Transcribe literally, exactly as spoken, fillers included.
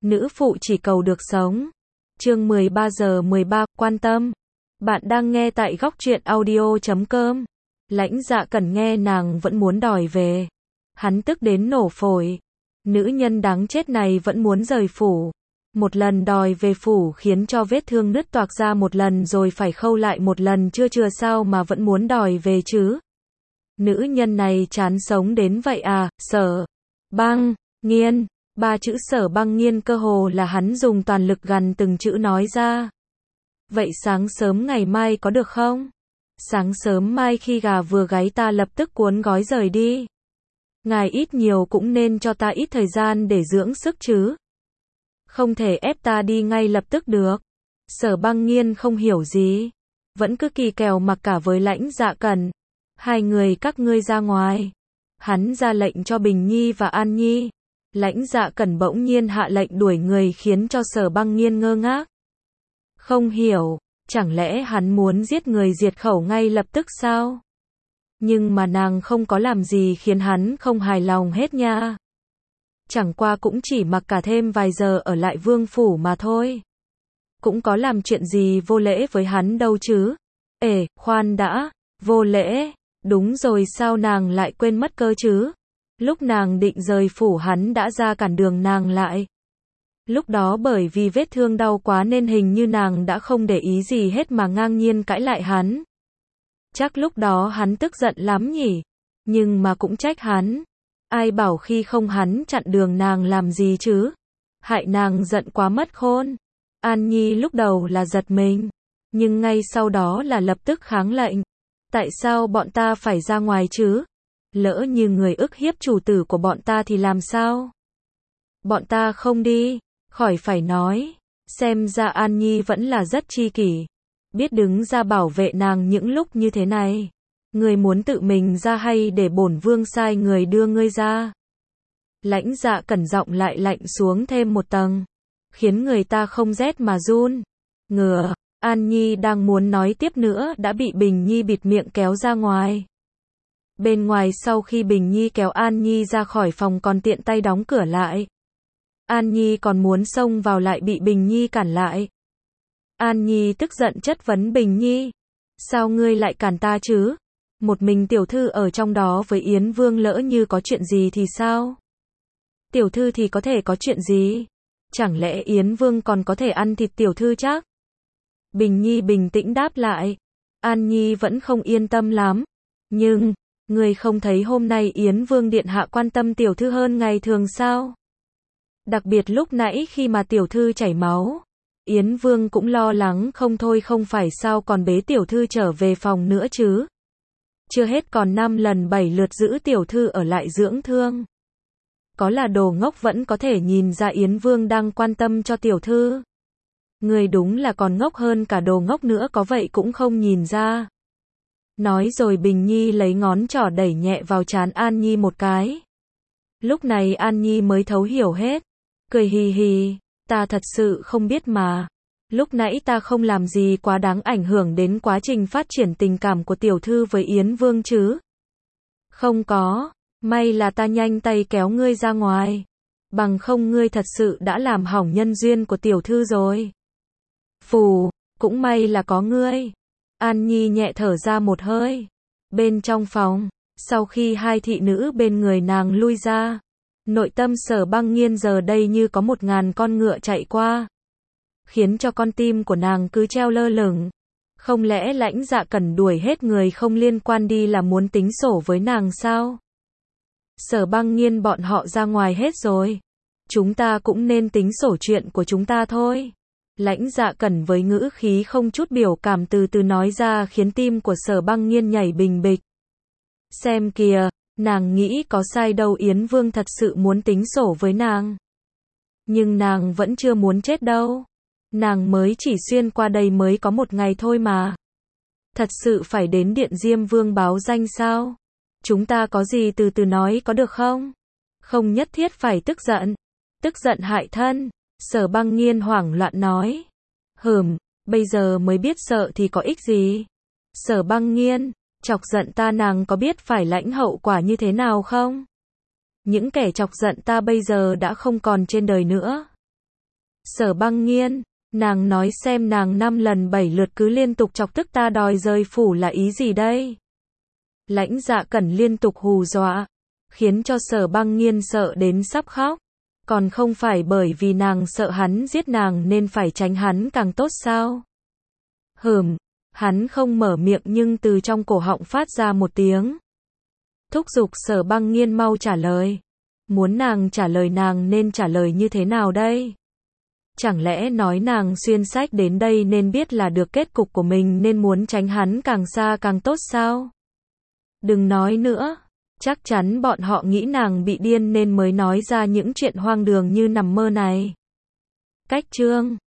Nữ phụ chỉ cầu được sống. Chương mười ba giờ mười ba, quan tâm. Bạn đang nghe tại góc truyện audio chấm com. Lãnh Dạ Cẩn nghe nàng vẫn muốn đòi về. Hắn tức đến nổ phổi. Nữ nhân đáng chết này vẫn muốn rời phủ. Một lần đòi về phủ khiến cho vết thương nứt toạc ra một lần rồi phải khâu lại một lần, chưa chừa sao mà vẫn muốn đòi về chứ. Nữ nhân này chán sống đến vậy à. Sở Băng Nghiên. Ba chữ Sở Băng Nghiên cơ hồ là hắn dùng toàn lực gằn từng chữ nói ra. Vậy sáng sớm ngày mai có được không? Sáng sớm mai khi gà vừa gáy ta lập tức cuốn gói rời đi. Ngài ít nhiều cũng nên cho ta ít thời gian để dưỡng sức chứ. Không thể ép ta đi ngay lập tức được. Sở Băng Nghiên không hiểu gì. Vẫn cứ kỳ kèo mặc cả với Lãnh Dạ Cẩn. Hai người các ngươi ra ngoài. Hắn ra lệnh cho Bình Nhi và An Nhi. Lãnh Dạ Cẩn bỗng nhiên hạ lệnh đuổi người khiến cho Sở Băng Nghiên ngơ ngác. Không hiểu, chẳng lẽ hắn muốn giết người diệt khẩu ngay lập tức sao? Nhưng mà nàng không có làm gì khiến hắn không hài lòng hết nha. Chẳng qua cũng chỉ mặc cả thêm vài giờ ở lại vương phủ mà thôi. Cũng có làm chuyện gì vô lễ với hắn đâu chứ. Ê, khoan đã, vô lễ, đúng rồi, sao nàng lại quên mất cơ chứ? Lúc nàng định rời phủ hắn đã ra cản đường nàng lại. Lúc đó bởi vì vết thương đau quá nên hình như nàng đã không để ý gì hết mà ngang nhiên cãi lại hắn. Chắc lúc đó hắn tức giận lắm nhỉ. Nhưng mà cũng trách hắn. Ai bảo khi không hắn chặn đường nàng làm gì chứ. Hại nàng giận quá mất khôn. An Nhi lúc đầu là giật mình. Nhưng ngay sau đó là lập tức kháng lệnh. Tại sao bọn ta phải ra ngoài chứ? Lỡ như người ức hiếp chủ tử của bọn ta thì làm sao? Bọn ta không đi. Khỏi phải nói. Xem ra An Nhi vẫn là rất chi kỷ. Biết đứng ra bảo vệ nàng những lúc như thế này. Người muốn tự mình ra hay để bổn vương sai người đưa ngươi ra? Lãnh Dạ Cẩn giọng lại lạnh xuống thêm một tầng. Khiến người ta không rét mà run. Ngừa. An Nhi đang muốn nói tiếp nữa đã bị Bình Nhi bịt miệng kéo ra ngoài. Bên ngoài sau khi Bình Nhi kéo An Nhi ra khỏi phòng còn tiện tay đóng cửa lại. An Nhi còn muốn xông vào lại bị Bình Nhi cản lại. An Nhi tức giận chất vấn Bình Nhi. Sao ngươi lại cản ta chứ? Một mình tiểu thư ở trong đó với Yến Vương, lỡ như có chuyện gì thì sao? Tiểu thư thì có thể có chuyện gì? Chẳng lẽ Yến Vương còn có thể ăn thịt tiểu thư chắc? Bình Nhi bình tĩnh đáp lại. An Nhi vẫn không yên tâm lắm. Nhưng, ngươi không thấy hôm nay Yến Vương điện hạ quan tâm tiểu thư hơn ngày thường sao? Đặc biệt lúc nãy khi mà tiểu thư chảy máu, Yến Vương cũng lo lắng không thôi, không phải sao còn bế tiểu thư trở về phòng nữa chứ. Chưa hết còn năm lần bảy lượt giữ tiểu thư ở lại dưỡng thương. Có là đồ ngốc vẫn có thể nhìn ra Yến Vương đang quan tâm cho tiểu thư. Người đúng là còn ngốc hơn cả đồ ngốc nữa, có vậy cũng không nhìn ra. Nói rồi Bình Nhi lấy ngón trỏ đẩy nhẹ vào trán An Nhi một cái. Lúc này An Nhi mới thấu hiểu hết. Cười hì hì, ta thật sự không biết mà. Lúc nãy ta không làm gì quá đáng ảnh hưởng đến quá trình phát triển tình cảm của tiểu thư với Yến Vương chứ. Không có, may là ta nhanh tay kéo ngươi ra ngoài. Bằng không ngươi thật sự đã làm hỏng nhân duyên của tiểu thư rồi. Phù, cũng may là có ngươi. An Nhi nhẹ thở ra một hơi. Bên trong phòng, sau khi hai thị nữ bên người nàng lui ra, nội tâm Sở Băng Nghiên giờ đây như có một ngàn con ngựa chạy qua. Khiến cho con tim của nàng cứ treo lơ lửng. Không lẽ Lãnh Dạ Cẩn đuổi hết người không liên quan đi là muốn tính sổ với nàng sao? Sở Băng Nghiên, bọn họ ra ngoài hết rồi. Chúng ta cũng nên tính sổ chuyện của chúng ta thôi. Lãnh Dạ Cẩn với ngữ khí không chút biểu cảm từ từ nói ra khiến tim của Sở Băng Nghiên nhảy bình bịch. Xem kìa, nàng nghĩ có sai đâu, Yến Vương thật sự muốn tính sổ với nàng. Nhưng nàng vẫn chưa muốn chết đâu. Nàng mới chỉ xuyên qua đây mới có một ngày thôi mà. Thật sự phải đến Điện Diêm Vương báo danh sao? Chúng ta có gì từ từ nói có được không? Không nhất thiết phải tức giận. Tức giận hại thân. Sở Băng Nghiên hoảng loạn nói. Hừm, bây giờ mới biết sợ thì có ích gì? Sở Băng Nghiên, chọc giận ta nàng có biết phải lãnh hậu quả như thế nào không? Những kẻ chọc giận ta bây giờ đã không còn trên đời nữa. Sở Băng Nghiên, nàng nói xem nàng năm lần bảy lượt cứ liên tục chọc tức ta đòi rời phủ là ý gì đây? Lãnh Dạ Cẩn liên tục hù dọa, khiến cho Sở Băng Nghiên sợ đến sắp khóc. Còn không phải bởi vì nàng sợ hắn giết nàng nên phải tránh hắn càng tốt sao? Hừm, hắn không mở miệng nhưng từ trong cổ họng phát ra một tiếng. Thúc giục Sở Băng Nghiên mau trả lời. Muốn nàng trả lời nàng nên trả lời như thế nào đây? Chẳng lẽ nói nàng xuyên sách đến đây nên biết là được kết cục của mình nên muốn tránh hắn càng xa càng tốt sao? Đừng nói nữa, chắc chắn bọn họ nghĩ nàng bị điên nên mới nói ra những chuyện hoang đường như nằm mơ này. Cách chương